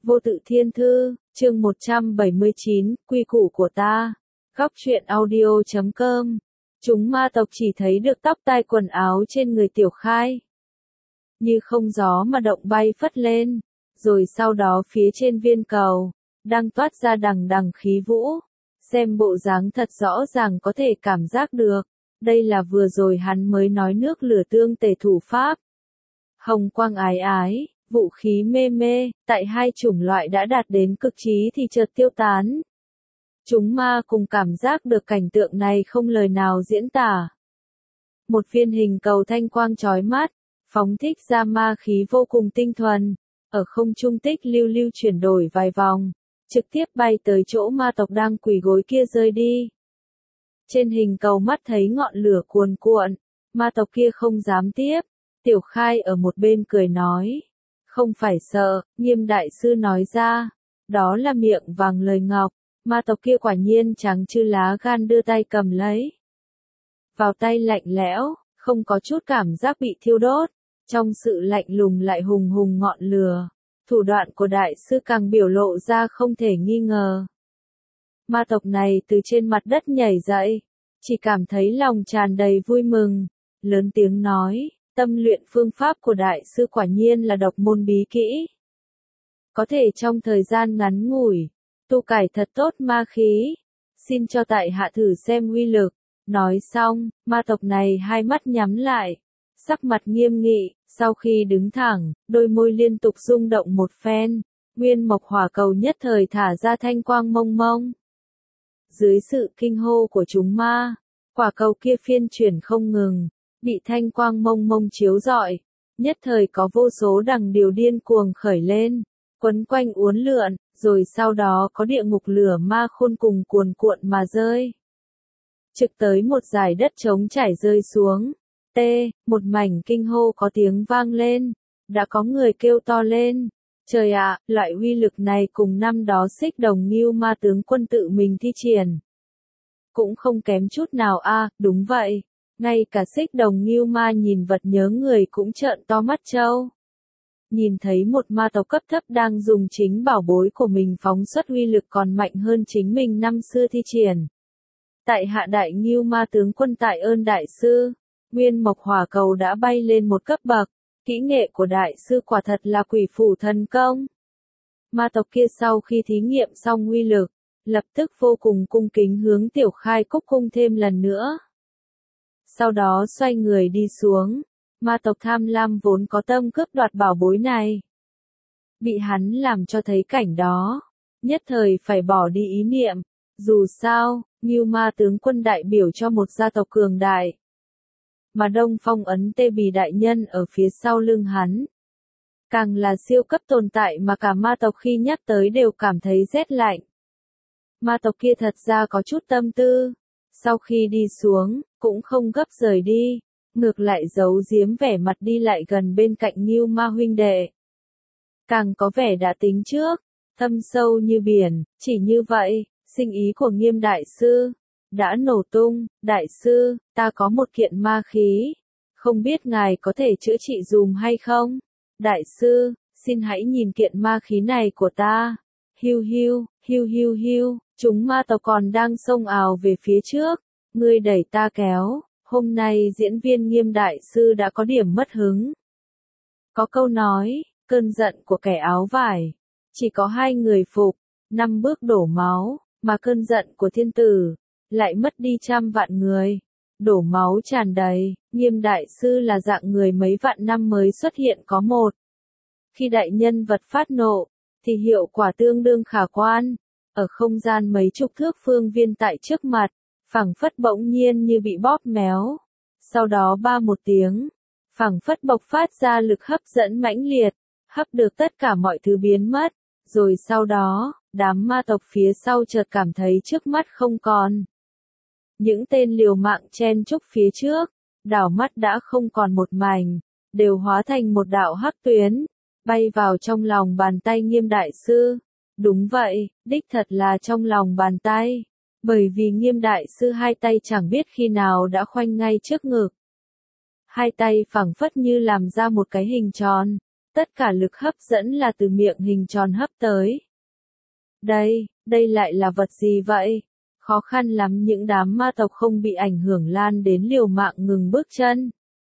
Vô tự thiên thư, chương 179, quy củ của ta. Góc truyện audio.com. Chúng ma tộc chỉ thấy được tóc tai quần áo trên người Tiểu Khai. Như không gió mà động bay phất lên. Rồi sau đó phía trên viên cầu, đang toát ra đằng đằng khí vũ. Xem bộ dáng thật rõ ràng có thể cảm giác được. Đây là vừa rồi hắn mới nói nước lửa tương tề thủ pháp. Hồng quang ái ái. Vũ khí mê mê, tại hai chủng loại đã đạt đến cực trí thì chợt tiêu tán. Chúng ma cùng cảm giác được cảnh tượng này không lời nào diễn tả. Một viên hình cầu thanh quang chói mắt, phóng thích ra ma khí vô cùng tinh thuần, ở không trung tích lưu lưu chuyển đổi vài vòng, trực tiếp bay tới chỗ ma tộc đang quỳ gối kia rơi đi. Trên hình cầu mắt thấy ngọn lửa cuồn cuộn, ma tộc kia không dám tiếp, Tiểu Khai ở một bên cười nói. Không phải sợ, Nghiêm đại sư nói ra, đó là miệng vàng lời ngọc, ma tộc kia quả nhiên trắng như lá gan đưa tay cầm lấy. Vào tay lạnh lẽo, không có chút cảm giác bị thiêu đốt, trong sự lạnh lùng lại hùng hùng ngọn lửa, thủ đoạn của đại sư càng biểu lộ ra không thể nghi ngờ. Ma tộc này từ trên mặt đất nhảy dậy, chỉ cảm thấy lòng tràn đầy vui mừng, lớn tiếng nói. Tâm luyện phương pháp của đại sư quả nhiên là độc môn bí kỹ. Có thể trong thời gian ngắn ngủi, tu cải thật tốt ma khí. Xin cho tại hạ thử xem uy lực. Nói xong, ma tộc này hai mắt nhắm lại. Sắc mặt nghiêm nghị, sau khi đứng thẳng, đôi môi liên tục rung động một phen. Nguyên mộc hỏa cầu nhất thời thả ra thanh quang mông mông. Dưới sự kinh hô của chúng ma, quả cầu kia phiên chuyển không ngừng. Bị thanh quang mông mông chiếu rọi, nhất thời có vô số đằng điều điên cuồng khởi lên, quấn quanh uốn lượn, rồi sau đó có địa ngục lửa ma khôn cùng cuồn cuộn mà rơi. Trực tới một dải đất trống trải rơi xuống, một mảnh kinh hô có tiếng vang lên, đã có người kêu to lên, trời ạ, loại uy lực này cùng năm đó Xích Đồng Ngưu ma tướng quân tự mình thi triển. Cũng không kém chút nào đúng vậy. Ngay cả Xích Đồng Ngưu ma nhìn vật nhớ người cũng trợn to mắt trâu. Nhìn thấy một ma tộc cấp thấp đang dùng chính bảo bối của mình phóng xuất uy lực còn mạnh hơn chính mình năm xưa thi triển. Tại hạ đại Ngưu ma tướng quân tại ơn đại sư, Nguyên mộc hỏa cầu đã bay lên một cấp bậc, kỹ nghệ của đại sư quả thật là quỷ phủ thần công. Ma tộc kia sau khi thí nghiệm xong uy lực, lập tức vô cùng cung kính hướng Tiểu Khai cúc cung thêm lần nữa. Sau đó xoay người đi xuống, ma tộc tham lam vốn có tâm cướp đoạt bảo bối này. Bị hắn làm cho thấy cảnh đó, nhất thời phải bỏ đi ý niệm, dù sao, Ngưu ma tướng quân đại biểu cho một gia tộc cường đại. Mà Đông Phong ấn Tê Bì đại nhân ở phía sau lưng hắn. Càng là siêu cấp tồn tại mà cả ma tộc khi nhắc tới đều cảm thấy rét lạnh. Ma tộc kia thật ra có chút tâm tư. Sau khi đi xuống, cũng không gấp rời đi, ngược lại giấu giếm vẻ mặt đi lại gần bên cạnh Ngưu ma huynh đệ. Càng có vẻ đã tính trước, thâm sâu như biển, chỉ như vậy, sinh ý của Nghiêm đại sư đã nổ tung. Đại sư, ta có một kiện ma khí, không biết ngài có thể chữa trị dùm hay không? Đại sư, xin hãy nhìn kiện ma khí này của ta. Hiu hiu, hiu hiu hiu. Chúng ma tộc còn đang xông ào về phía trước, ngươi đẩy ta kéo, hôm nay diễn viên Nghiêm đại sư đã có điểm mất hứng. Có câu nói, cơn giận của kẻ áo vải, chỉ có hai người phục, 5 bước đổ máu, mà cơn giận của thiên tử, lại mất đi trăm vạn người, đổ máu tràn đầy. Nghiêm đại sư là dạng người mấy vạn năm mới xuất hiện có một. Khi đại nhân vật phát nộ, thì hiệu quả tương đương khả quan. Ở không gian mấy chục thước phương viên tại trước mặt, phảng phất bỗng nhiên như bị bóp méo. Sau đó một tiếng, phảng phất bộc phát ra lực hấp dẫn mãnh liệt, hấp được tất cả mọi thứ biến mất. Rồi sau đó, đám ma tộc phía sau chợt cảm thấy trước mắt không còn. Những tên liều mạng chen chúc phía trước, đảo mắt đã không còn một mảnh, đều hóa thành một đạo hắc tuyến, bay vào trong lòng bàn tay Nghiêm đại sư. Đúng vậy, đích thật là trong lòng bàn tay, bởi vì Nghiêm đại sư hai tay chẳng biết khi nào đã khoanh ngay trước ngực. Hai tay phẳng phất như làm ra một cái hình tròn, Tất cả lực hấp dẫn là từ miệng hình tròn hấp tới. Đây lại là vật gì vậy? Khó khăn lắm những đám ma tộc không bị ảnh hưởng lan đến liều mạng ngừng bước chân.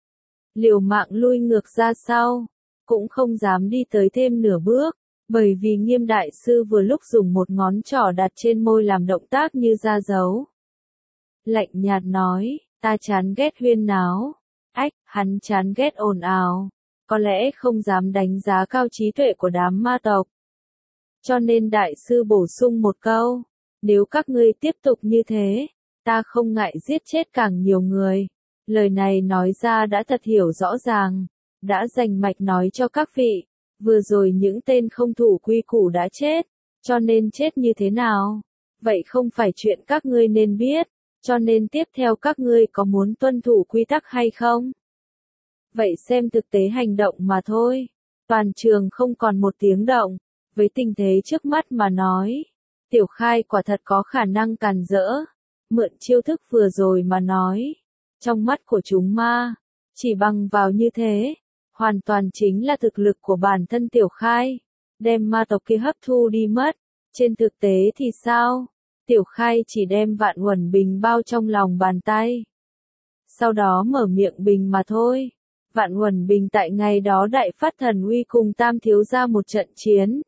Liều mạng lui ngược ra sau, cũng không dám đi tới thêm nửa bước, bởi vì Nghiêm đại sư vừa lúc dùng một ngón trỏ đặt trên môi làm động tác như ra dấu. Lạnh nhạt nói, ta chán ghét huyên náo. Hắn chán ghét ồn ào, có lẽ không dám đánh giá cao trí tuệ của đám ma tộc. Cho nên đại sư bổ sung một câu, nếu các ngươi tiếp tục như thế, ta không ngại giết chết càng nhiều người. Lời này nói ra đã thật hiểu rõ ràng, đã rành mạch nói cho các vị, vừa rồi những tên không thủ quy củ đã chết, cho nên chết như thế nào? Vậy không phải chuyện các ngươi nên biết, cho nên tiếp theo các ngươi có muốn tuân thủ quy tắc hay không? Vậy xem thực tế hành động mà thôi. Toàn trường không còn một tiếng động, với tình thế trước mắt mà nói. Tiểu Khai quả thật có khả năng càn rỡ, mượn chiêu thức vừa rồi mà nói. Trong mắt của chúng ma, chỉ bằng vào như thế, hoàn toàn chính là thực lực của bản thân Tiểu Khai, đem ma tộc kia hấp thu đi mất. Trên thực tế thì sao? Tiểu Khai chỉ đem Vạn Uẩn Bình bao trong lòng bàn tay. Sau đó mở miệng bình mà thôi. Vạn Uẩn Bình tại ngày đó đại phát thần uy cùng Tam thiếu gia một trận chiến.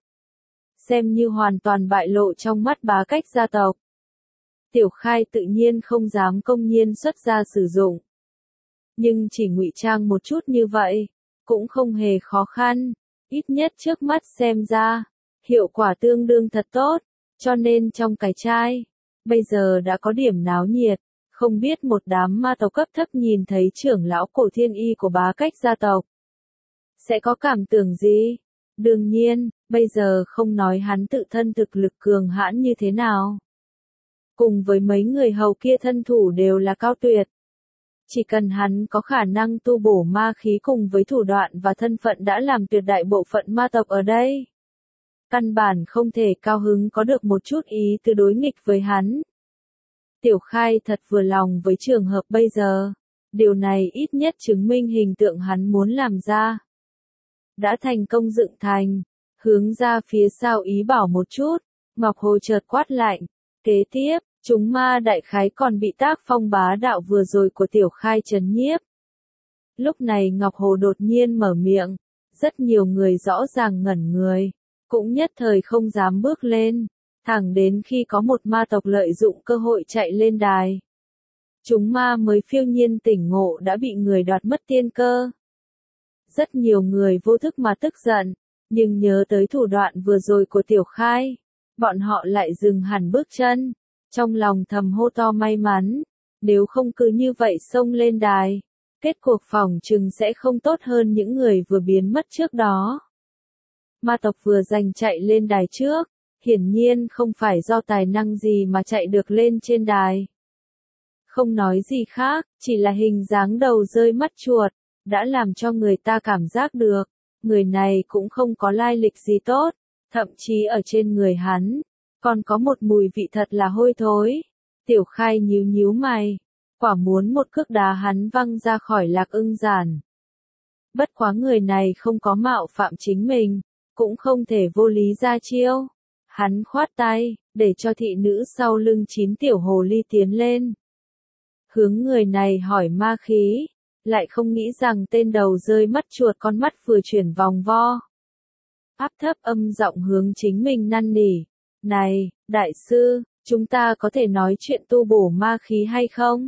Xem như hoàn toàn bại lộ trong mắt Bá Cách gia tộc. Tiểu Khai tự nhiên không dám công nhiên xuất ra sử dụng. Nhưng chỉ ngụy trang một chút như vậy, cũng không hề khó khăn, ít nhất trước mắt xem ra, hiệu quả tương đương thật tốt, cho nên trong cái chai, bây giờ đã có điểm náo nhiệt, không biết một đám ma tộc cấp thấp nhìn thấy trưởng lão cổ thiên y của Bá Cách gia tộc. Sẽ có cảm tưởng gì? Đương nhiên, bây giờ không nói hắn tự thân thực lực cường hãn như thế nào. Cùng với mấy người hầu kia thân thủ đều là cao tuyệt. Chỉ cần hắn có khả năng tu bổ ma khí cùng với thủ đoạn và thân phận đã làm tuyệt đại bộ phận ma tộc ở đây. Căn bản không thể cao hứng có được một chút ý từ đối nghịch với hắn. Tiểu Khai thật vừa lòng với trường hợp bây giờ. Điều này ít nhất chứng minh hình tượng hắn muốn làm ra. Đã thành công dựng thành, hướng ra phía sau ý bảo một chút, Ngọc Hồ chợt quát lạnh. Kế tiếp, chúng ma đại khái còn bị tác phong bá đạo vừa rồi của Tiểu Khai trấn nhiếp. Lúc này Ngọc Hồ đột nhiên mở miệng, rất nhiều người rõ ràng ngẩn người, cũng nhất thời không dám bước lên, thẳng đến khi có một ma tộc lợi dụng cơ hội chạy lên đài. Chúng ma mới phiêu nhiên tỉnh ngộ đã bị người đoạt mất tiên cơ. Rất nhiều người vô thức mà tức giận, nhưng nhớ tới thủ đoạn vừa rồi của Tiểu Khai, bọn họ lại dừng hẳn bước chân, trong lòng thầm hô to may mắn, nếu không cứ như vậy xông lên đài, kết cuộc phỏng chừng sẽ không tốt hơn những người vừa biến mất trước đó. Ma tộc vừa giành chạy lên đài trước, hiển nhiên không phải do tài năng gì mà chạy được lên trên đài. Không nói gì khác, chỉ là hình dáng đầu rơi mắt chuột, đã làm cho người ta cảm giác được, người này cũng không có lai lịch gì tốt, thậm chí ở trên người hắn, còn có một mùi vị thật là hôi thối. Tiểu Khai nhíu nhíu mày, quả muốn một cước đá hắn văng ra khỏi Lạc Ưng Giản. Bất quá người này không có mạo phạm chính mình, cũng không thể vô lý ra chiêu. Hắn khoát tay, để cho thị nữ sau lưng 9 tiểu hồ ly tiến lên. Hướng người này hỏi ma khí, lại không nghĩ rằng tên đầu rơi mắt chuột con mắt vừa chuyển vòng vo. Áp thấp âm giọng hướng chính mình năn nỉ. Này, đại sư, chúng ta có thể nói chuyện tu bổ ma khí hay không?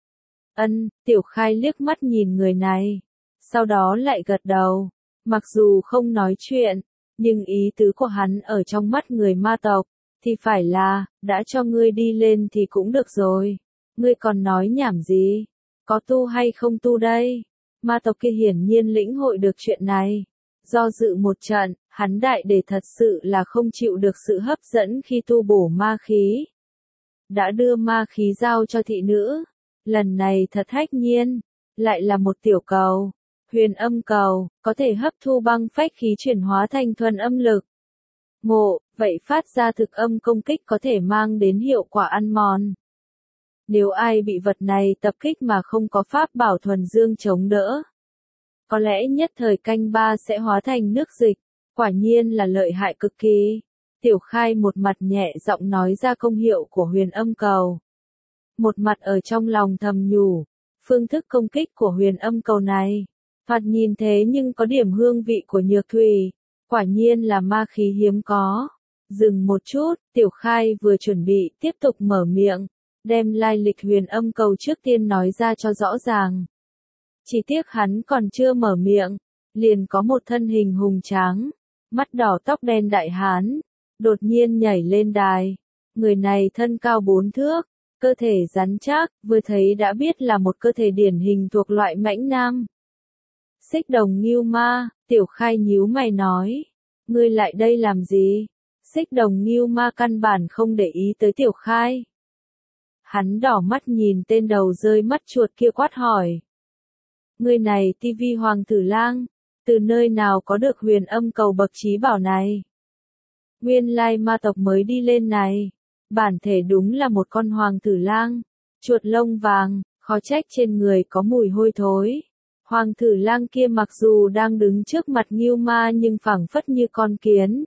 Tiểu Khai liếc mắt nhìn người này, sau đó lại gật đầu. Mặc dù không nói chuyện, nhưng ý tứ của hắn ở trong mắt người ma tộc, thì phải là, đã cho ngươi đi lên thì cũng được rồi. Ngươi còn nói nhảm gì? Có tu hay không tu đây? Ma tộc kia hiển nhiên lĩnh hội được chuyện này. Do dự một trận, hắn đại để thật sự là không chịu được sự hấp dẫn khi tu bổ ma khí. Đã đưa ma khí giao cho thị nữ. Lần này thật hách nhiên. Lại là một tiểu cầu. Huyền âm cầu, có thể hấp thu băng phách khí chuyển hóa thành thuần âm lực. Ngộ, vậy phát ra thực âm công kích có thể mang đến hiệu quả ăn mòn. Nếu ai bị vật này tập kích mà không có pháp bảo thuần dương chống đỡ, có lẽ nhất thời canh ba sẽ hóa thành nước dịch, quả nhiên là lợi hại cực kỳ. Tiểu Khai một mặt nhẹ giọng nói ra công hiệu của huyền âm cầu. Một mặt ở trong lòng thầm nhủ, phương thức công kích của huyền âm cầu này, thoạt nhìn thế nhưng có điểm hương vị của nhược thủy, quả nhiên là ma khí hiếm có. Dừng một chút, Tiểu Khai vừa chuẩn bị tiếp tục mở miệng, đem lai lịch huyền âm cầu trước tiên nói ra cho rõ ràng. Chỉ tiếc hắn còn chưa mở miệng, liền có một thân hình hùng tráng, mắt đỏ tóc đen đại hán, đột nhiên nhảy lên đài. Người này thân cao 4 thước, cơ thể rắn chắc, vừa thấy đã biết là một cơ thể điển hình thuộc loại mãnh nam. Xích Đồng Ngưu Ma, Tiểu Khai nhíu mày nói, ngươi lại đây làm gì? Xích Đồng Ngưu Ma căn bản không để ý tới Tiểu Khai. Hắn đỏ mắt nhìn tên đầu rơi mắt chuột kia quát hỏi. Ngươi này tivi hoàng tử lang, từ nơi nào có được huyền âm cầu bậc trí bảo này? Nguyên lai ma tộc mới đi lên này, bản thể đúng là một con hoàng tử lang, chuột lông vàng, khó trách trên người có mùi hôi thối. Hoàng tử lang kia mặc dù đang đứng trước mặt Ngưu Ma nhưng phảng phất như con kiến,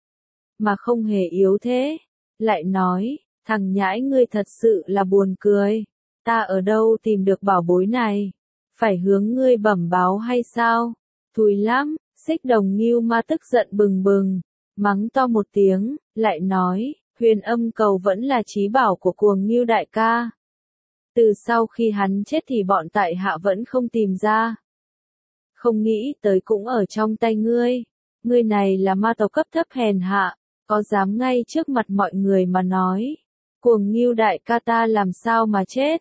mà không hề yếu thế. Lại nói, thằng nhãi ngươi thật sự là buồn cười, ta ở đâu tìm được bảo bối này? Phải hướng ngươi bẩm báo hay sao? Thùi lắm, Xích Đồng Ngưu Ma tức giận bừng bừng, mắng to một tiếng, lại nói, huyền âm cầu vẫn là trí bảo của Cuồng Ngưu đại ca. Từ sau khi hắn chết thì bọn tại hạ vẫn không tìm ra. Không nghĩ tới cũng ở trong tay ngươi. Ngươi này là ma tộc cấp thấp hèn hạ, có dám ngay trước mặt mọi người mà nói. Cuồng Ngưu đại ca ta làm sao mà chết?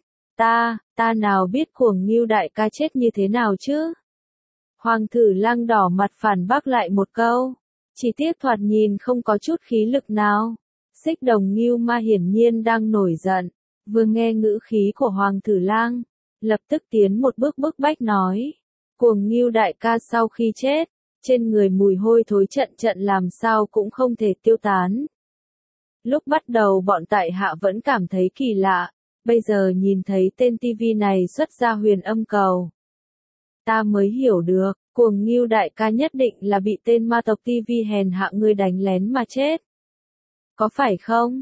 Ta nào biết Cuồng Ngưu đại ca chết như thế nào chứ? Hoàng tử lang đỏ mặt phản bác lại một câu. Chỉ tiếc thoạt nhìn không có chút khí lực nào. Xích Đồng Ngưu Ma hiển nhiên đang nổi giận, vừa nghe ngữ khí của Hoàng tử lang, lập tức tiến một bước bức bách nói. Cuồng Ngưu đại ca sau khi chết, trên người mùi hôi thối trận trận làm sao cũng không thể tiêu tán. Lúc bắt đầu bọn tại hạ vẫn cảm thấy kỳ lạ, bây giờ nhìn thấy tên tivi này xuất ra huyền âm cầu, ta mới hiểu được, Cuồng Ngưu đại ca nhất định là bị tên ma tộc tivi hèn hạ ngươi đánh lén mà chết. Có phải không?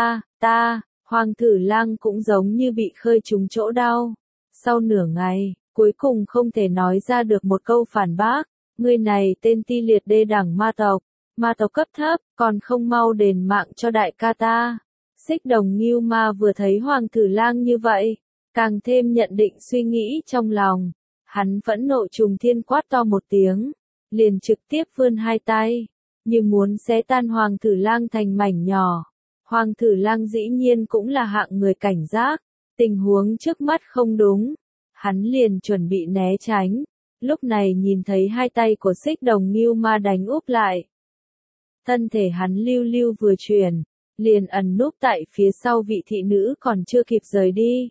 Hoàng tử lang cũng giống như bị khơi trúng chỗ đau. Sau nửa ngày, cuối cùng không thể nói ra được một câu phản bác. Ngươi này tên ti liệt đê đẳng ma tộc cấp thấp, còn không mau đền mạng cho đại ca ta. Xích Đồng Ngưu Ma vừa thấy hoàng tử lang như vậy, càng thêm nhận định suy nghĩ trong lòng. Hắn phẫn nộ trùng thiên quát to một tiếng, liền trực tiếp vươn hai tay, như muốn xé tan hoàng tử lang thành mảnh nhỏ. Hoàng tử lang dĩ nhiên cũng là hạng người cảnh giác, tình huống trước mắt không đúng, hắn liền chuẩn bị né tránh, lúc này nhìn thấy hai tay của Xích Đồng Ngưu Ma đánh úp lại. Thân thể hắn lưu lưu vừa chuyển, liền ẩn núp tại phía sau vị thị nữ còn chưa kịp rời đi.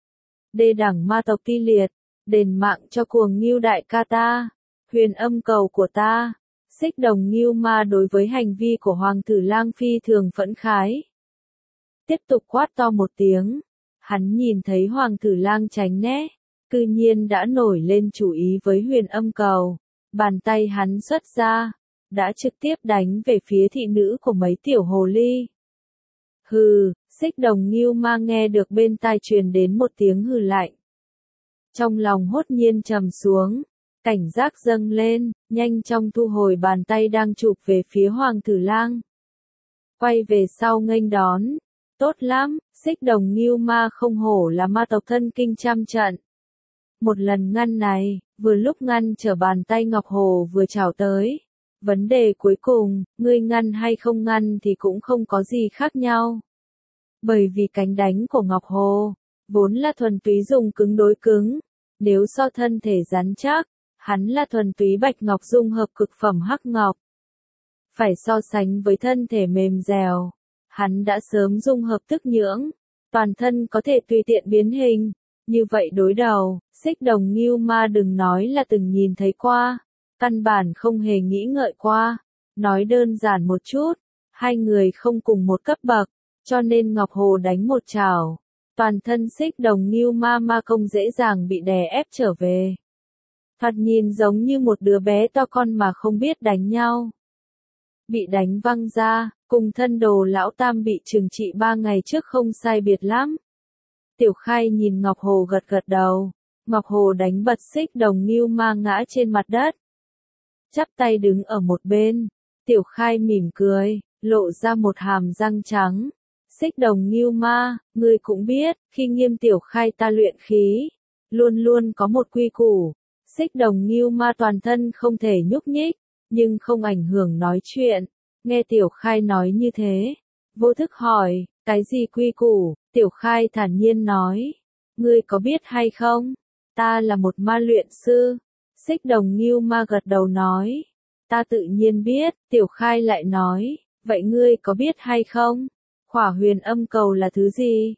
Đê đẳng ma tộc ti liệt, đền mạng cho Cuồng Ngưu đại ca ta, huyền âm cầu của ta. Xích Đồng Ngưu Ma đối với hành vi của Hoàng tử lang phi thường phẫn khái. Tiếp tục quát to một tiếng, hắn nhìn thấy Hoàng tử lang tránh né, cư nhiên đã nổi lên chủ ý với huyền âm cầu. Bàn tay hắn xuất ra, đã trực tiếp đánh về phía thị nữ của mấy tiểu hồ ly. Hừ, Xích Đồng Ngưu Ma nghe được bên tai truyền đến một tiếng hừ lạnh. Trong lòng hốt nhiên trầm xuống, cảnh giác dâng lên, nhanh chóng thu hồi bàn tay đang chụp về phía Hoàng tử lang. Quay về sau nghênh đón, tốt lắm, Xích Đồng Ngưu Ma không hổ là ma tộc thân kinh trăm trận. Một lần ngăn này, vừa lúc ngăn trở bàn tay Ngọc Hồ vừa chảo tới. Vấn đề cuối cùng, ngươi ngăn hay không ngăn thì cũng không có gì khác nhau. Bởi vì cánh đánh của Ngọc Hồ, vốn là thuần túy dùng cứng đối cứng, nếu so thân thể rắn chắc, hắn là thuần túy bạch ngọc dung hợp cực phẩm hắc ngọc. Phải so sánh với thân thể mềm dẻo, hắn đã sớm dung hợp tức nhưỡng, toàn thân có thể tùy tiện biến hình. Như vậy đối đầu, Xích Đồng Ngưu Ma đừng nói là từng nhìn thấy qua, căn bản không hề nghĩ ngợi qua. Nói đơn giản một chút, hai người không cùng một cấp bậc, cho nên Ngọc Hồ đánh một chảo, toàn thân Xích Đồng Ngưu Ma Ma công dễ dàng bị đè ép trở về. thoạt nhìn giống như một đứa bé to con mà không biết đánh nhau. Bị đánh văng ra, cùng thân đồ lão tam bị trừng trị 3 ngày trước không sai biệt lắm. Tiểu Khai nhìn Ngọc Hồ gật gật đầu, Ngọc Hồ đánh bật Xích Đồng Ngưu Ma ngã trên mặt đất. Chắp tay đứng ở một bên, Tiểu Khai mỉm cười, lộ ra một hàm răng trắng. Xích Đồng Ngưu Ma, ngươi cũng biết, khi Nghiêm Tiểu Khai ta luyện khí, luôn luôn có một quy củ. Xích Đồng Ngưu Ma toàn thân không thể nhúc nhích, nhưng không ảnh hưởng nói chuyện. Nghe Tiểu Khai nói như thế, vô thức hỏi, cái gì quy củ? Tiểu Khai thản nhiên nói, ngươi có biết hay không? Ta là một ma luyện sư. Xích Đồng Ngưu Ma gật đầu nói, ta tự nhiên biết. Tiểu Khai lại nói, vậy ngươi có biết hay không? Khỏa huyền âm cầu là thứ gì?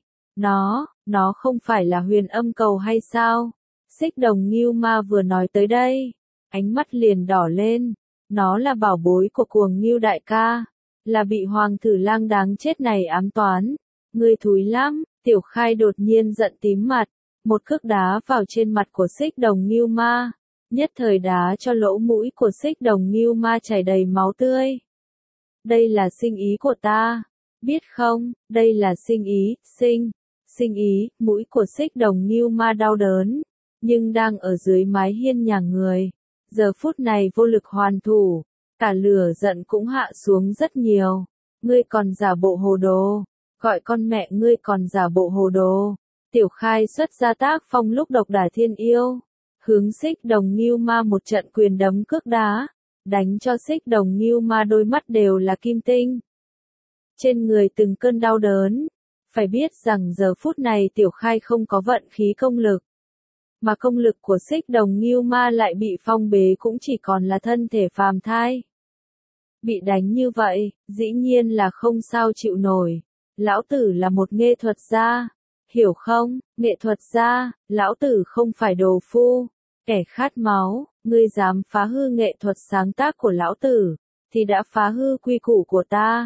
Nó không phải là huyền âm cầu hay sao? Xích Đồng Ngưu Ma vừa nói tới đây, ánh mắt liền đỏ lên. Nó là bảo bối của Cuồng Ngưu đại ca, là bị Hoàng Tử Lang đáng chết này ám toán. Ngươi thúi lắm. Tiểu Khai đột nhiên giận tím mặt, một cước đá vào trên mặt của Xích Đồng Ngưu Ma, nhất thời đá cho lỗ mũi của Xích Đồng Ngưu Ma chảy đầy máu tươi. Đây là sinh ý của ta, biết không? Đây là sinh ý, sinh ý. Mũi của Xích Đồng Ngưu Ma đau đớn, nhưng đang ở dưới mái hiên nhà người, giờ phút này vô lực hoàn thủ, cả lửa giận cũng hạ xuống rất nhiều. Ngươi còn giả bộ hồ đồ, gọi con mẹ ngươi còn giả bộ hồ đồ. Tiểu Khai xuất ra tác phong lúc độc đả thiên yêu, hướng Xích Đồng Ngưu Ma một trận quyền đấm cước đá, đánh cho Xích Đồng Ngưu Ma đôi mắt đều là kim tinh. Trên người từng cơn đau đớn, phải biết rằng giờ phút này Tiểu Khai không có vận khí công lực, mà công lực của Xích Đồng Ngưu Ma lại bị phong bế cũng chỉ còn là thân thể phàm thai. Bị đánh như vậy, dĩ nhiên là không sao chịu nổi. Lão tử là một nghệ thuật gia, hiểu không? Nghệ thuật gia, lão tử không phải đồ phu, kẻ khát máu. Ngươi dám phá hư nghệ thuật sáng tác của lão tử, thì đã phá hư quy củ của ta.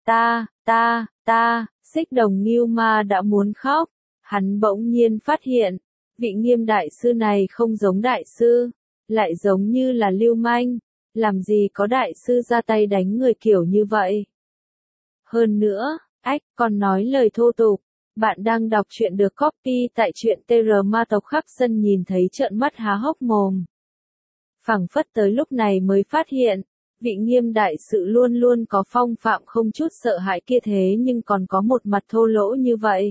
Xích Đồng Ngưu Ma đã muốn khóc, hắn bỗng nhiên phát hiện, vị Nghiêm đại sư này không giống đại sư, lại giống như là lưu manh, làm gì có đại sư ra tay đánh người kiểu như vậy. Hơn nữa, còn nói lời thô tục. Bạn đang đọc truyện được copy tại truyện TR Ma Tộc Khắp Sân nhìn thấy trợn mắt há hốc mồm. Phảng phất tới lúc này mới phát hiện, vị Nghiêm đại sự luôn luôn có phong phạm không chút sợ hãi kia thế nhưng còn có một mặt thô lỗ như vậy.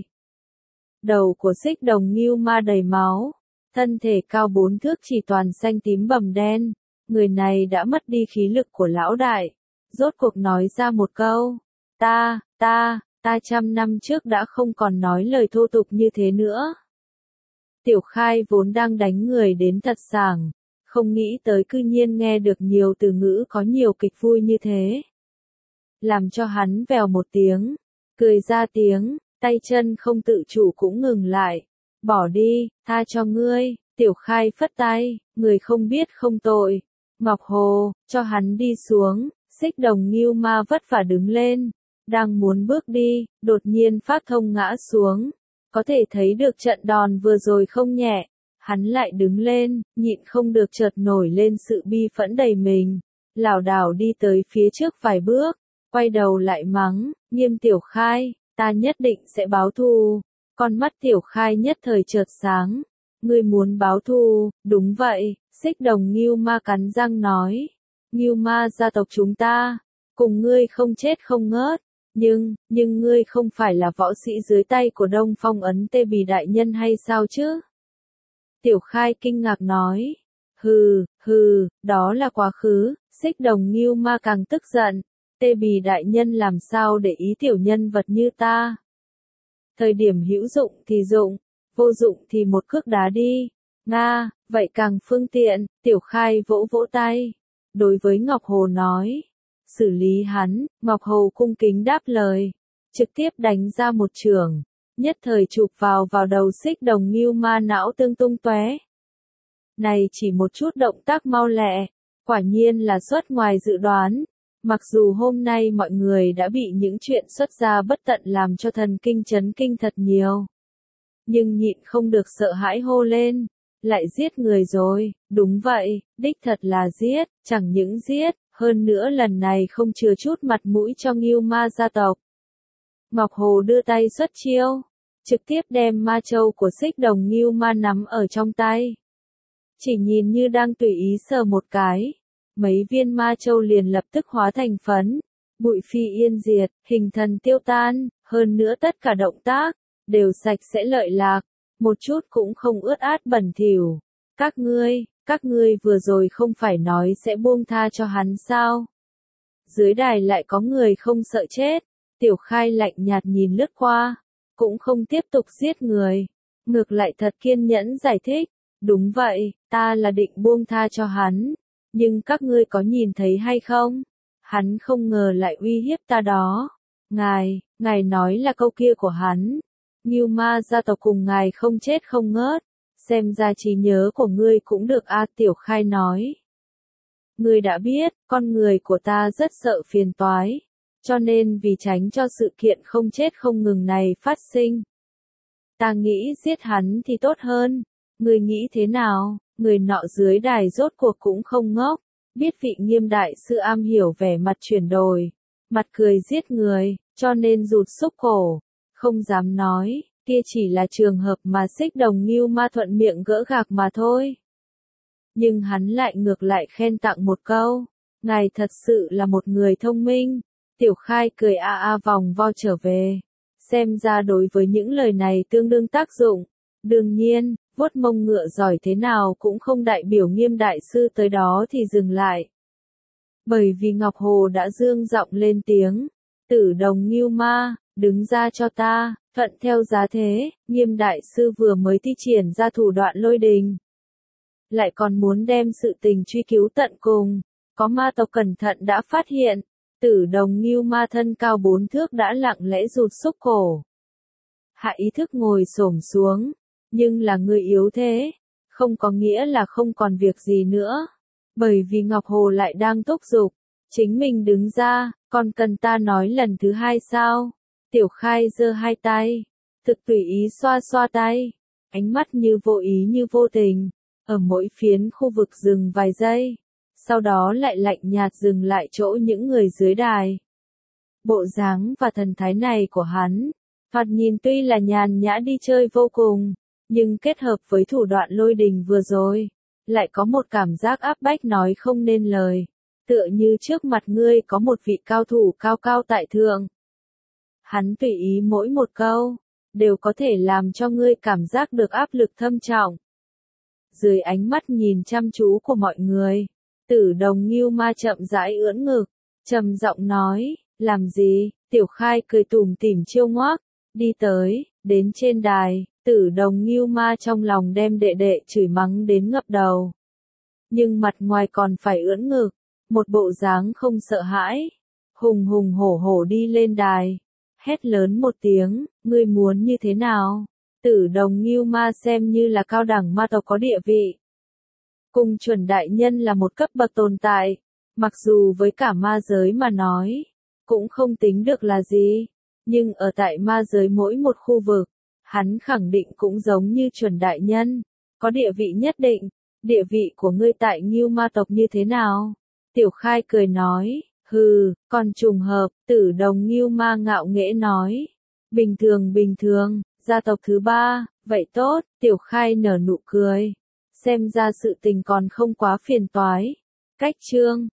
Đầu của Xích Đồng Ngưu Ma đầy máu, thân thể cao 4 thước chỉ toàn xanh tím bầm đen, người này đã mất đi khí lực của lão đại, rốt cuộc nói ra một câu, ta 100 năm trước đã không còn nói lời thô tục như thế nữa. Tiểu Khai vốn đang đánh người đến thật sảng, không nghĩ tới cư nhiên nghe được nhiều từ ngữ có nhiều kịch vui như thế. Làm cho hắn vèo một tiếng, cười ra tiếng, tay chân không tự chủ cũng ngừng lại. Bỏ đi, tha cho ngươi. Tiểu Khai phất tay, người không biết không tội. Ngọc Hồ, cho hắn đi xuống. Xích Đồng Ngưu Ma vất vả đứng lên, đang muốn bước đi, đột nhiên phát thông ngã xuống. Có thể thấy được trận đòn vừa rồi không nhẹ. Hắn lại đứng lên, nhịn không được chợt nổi lên sự bi phẫn đầy mình. Lảo đảo đi tới phía trước vài bước, quay đầu lại mắng, Nghiêm Tiểu Khai, ta nhất định sẽ báo thù. Con mắt Tiểu Khai nhất thời chợt sáng. Ngươi muốn báo thù? Đúng vậy. Xích Đồng Ngưu Ma cắn răng nói. Ngưu Ma gia tộc chúng ta, cùng ngươi không chết không ngớt. Nhưng ngươi không phải là võ sĩ dưới tay của Đông Phong Ấn Tê Bì đại nhân hay sao chứ? Tiểu Khai kinh ngạc nói. Hừ, đó là quá khứ. Xích Đồng Ngưu Ma càng tức giận. Tê Bì đại nhân làm sao để ý tiểu nhân vật như ta? Thời điểm hữu dụng thì dụng, vô dụng thì một cước đá đi. Nga, vậy càng phương tiện. Tiểu Khai vỗ vỗ tay. Đối với Ngọc Hồ nói. Xử lý hắn. Ngọc Hồ cung kính đáp lời. Trực tiếp đánh ra một chưởng. Nhất thời chụp vào đầu Xích Đồng Ngưu Ma, não tương tung tóe. Này chỉ một chút động tác mau lẹ, quả nhiên là xuất ngoài dự đoán. Mặc dù hôm nay mọi người đã bị những chuyện xuất ra bất tận làm cho thần kinh chấn kinh thật nhiều, nhưng nhịn không được sợ hãi hô lên. Lại giết người rồi, đúng vậy, đích thật là giết, chẳng những giết, hơn nữa lần này không chừa chút mặt mũi cho Ngưu Ma gia tộc. Ngọc Hồ đưa tay xuất chiêu, trực tiếp đem ma châu của Xích Đồng Ngưu Ma nắm ở trong tay. Chỉ nhìn như đang tùy ý sờ một cái, mấy viên ma châu liền lập tức hóa thành phấn, bụi phi yên diệt, hình thần tiêu tan, hơn nữa tất cả động tác đều sạch sẽ lợi lạc, một chút cũng không ướt át bẩn thỉu. Các ngươi vừa rồi không phải nói sẽ buông tha cho hắn sao? Dưới đài lại có người không sợ chết, Tiểu Khai lạnh nhạt nhìn lướt qua, cũng không tiếp tục giết người, ngược lại thật kiên nhẫn giải thích, đúng vậy, ta là định buông tha cho hắn, nhưng các ngươi có nhìn thấy hay không? Hắn không ngờ lại uy hiếp ta đó. Ngài nói là câu kia của hắn. Ngưu Ma gia tộc cùng ngài không chết không ngớt, xem ra trí nhớ của ngươi cũng được a. Tiểu Khai nói. Ngươi đã biết, con người của ta rất sợ phiền toái, cho nên vì tránh cho sự kiện không chết không ngừng này phát sinh. Ta nghĩ giết hắn thì tốt hơn, ngươi nghĩ thế nào? Người nọ dưới đài rốt cuộc cũng không ngốc, biết vị Nghiêm đại sư am hiểu vẻ mặt chuyển đổi, mặt cười giết người, cho nên rụt xúc cổ, không dám nói, kia chỉ là trường hợp mà Xích Đồng Ngưu Ma thuận miệng gỡ gạc mà thôi. Nhưng hắn lại ngược lại khen tặng một câu, ngài thật sự là một người thông minh. Tiểu Khai cười vòng vo trở về, xem ra đối với những lời này tương đương tác dụng. Đương nhiên, vuốt mông ngựa giỏi thế nào cũng không đại biểu Nghiêm đại sư tới đó thì dừng lại. Bởi vì Ngọc Hồ đã dương giọng lên tiếng, Tử Đồng Ngưu Ma, đứng ra cho ta, thuận theo giá thế. Nghiêm đại sư vừa mới thi triển ra thủ đoạn lôi đình, lại còn muốn đem sự tình truy cứu tận cùng, có ma tộc cẩn thận đã phát hiện, Tử Đồng Ngưu Ma thân cao 4 thước đã lặng lẽ rụt xúc cổ. Hạ ý thức ngồi xổm xuống, nhưng là người yếu thế, không có nghĩa là không còn việc gì nữa. Bởi vì Ngọc Hồ lại đang thúc giục, chính mình đứng ra, còn cần ta nói lần thứ hai sao? Tiểu Khai giơ hai tay, thực tùy ý xoa xoa tay, ánh mắt như vô ý như vô tình, ở mỗi phiến khu vực dừng vài giây, sau đó lại lạnh nhạt dừng lại chỗ những người dưới đài. Bộ dáng và thần thái này của hắn, thoạt nhìn tuy là nhàn nhã đi chơi vô cùng, nhưng kết hợp với thủ đoạn lôi đình vừa rồi, lại có một cảm giác áp bách nói không nên lời, tựa như trước mặt ngươi có một vị cao thủ cao cao tại thượng. Hắn tùy ý mỗi một câu, đều có thể làm cho ngươi cảm giác được áp lực thâm trọng. Dưới ánh mắt nhìn chăm chú của mọi người, Tử Đồng Ngưu Ma chậm rãi ưỡn ngực, trầm giọng nói, làm gì? Tiểu Khai cười tủm tỉm trêu ngoác, đi tới, đến trên đài, Tử Đồng Ngưu Ma trong lòng đem đệ đệ chửi mắng đến ngập đầu. Nhưng mặt ngoài còn phải ưỡn ngực, một bộ dáng không sợ hãi, hùng hùng hổ hổ đi lên đài, hét lớn một tiếng, ngươi muốn như thế nào? Tử Đồng Ngưu Ma xem như là cao đẳng ma tộc có địa vị. Cùng Chuẩn đại nhân là một cấp bậc tồn tại, mặc dù với cả ma giới mà nói, cũng không tính được là gì, nhưng ở tại ma giới mỗi một khu vực, hắn khẳng định cũng giống như Chuẩn đại nhân, có địa vị nhất định. Địa vị của ngươi tại Ngưu Ma tộc như thế nào? Tiểu Khai cười nói, hừ, còn trùng hợp. Tử Đồng Ngưu Ma ngạo nghễ nói, bình thường, gia tộc thứ ba, vậy tốt. Tiểu Khai nở nụ cười, xem ra sự tình còn không quá phiền toái. Cách chương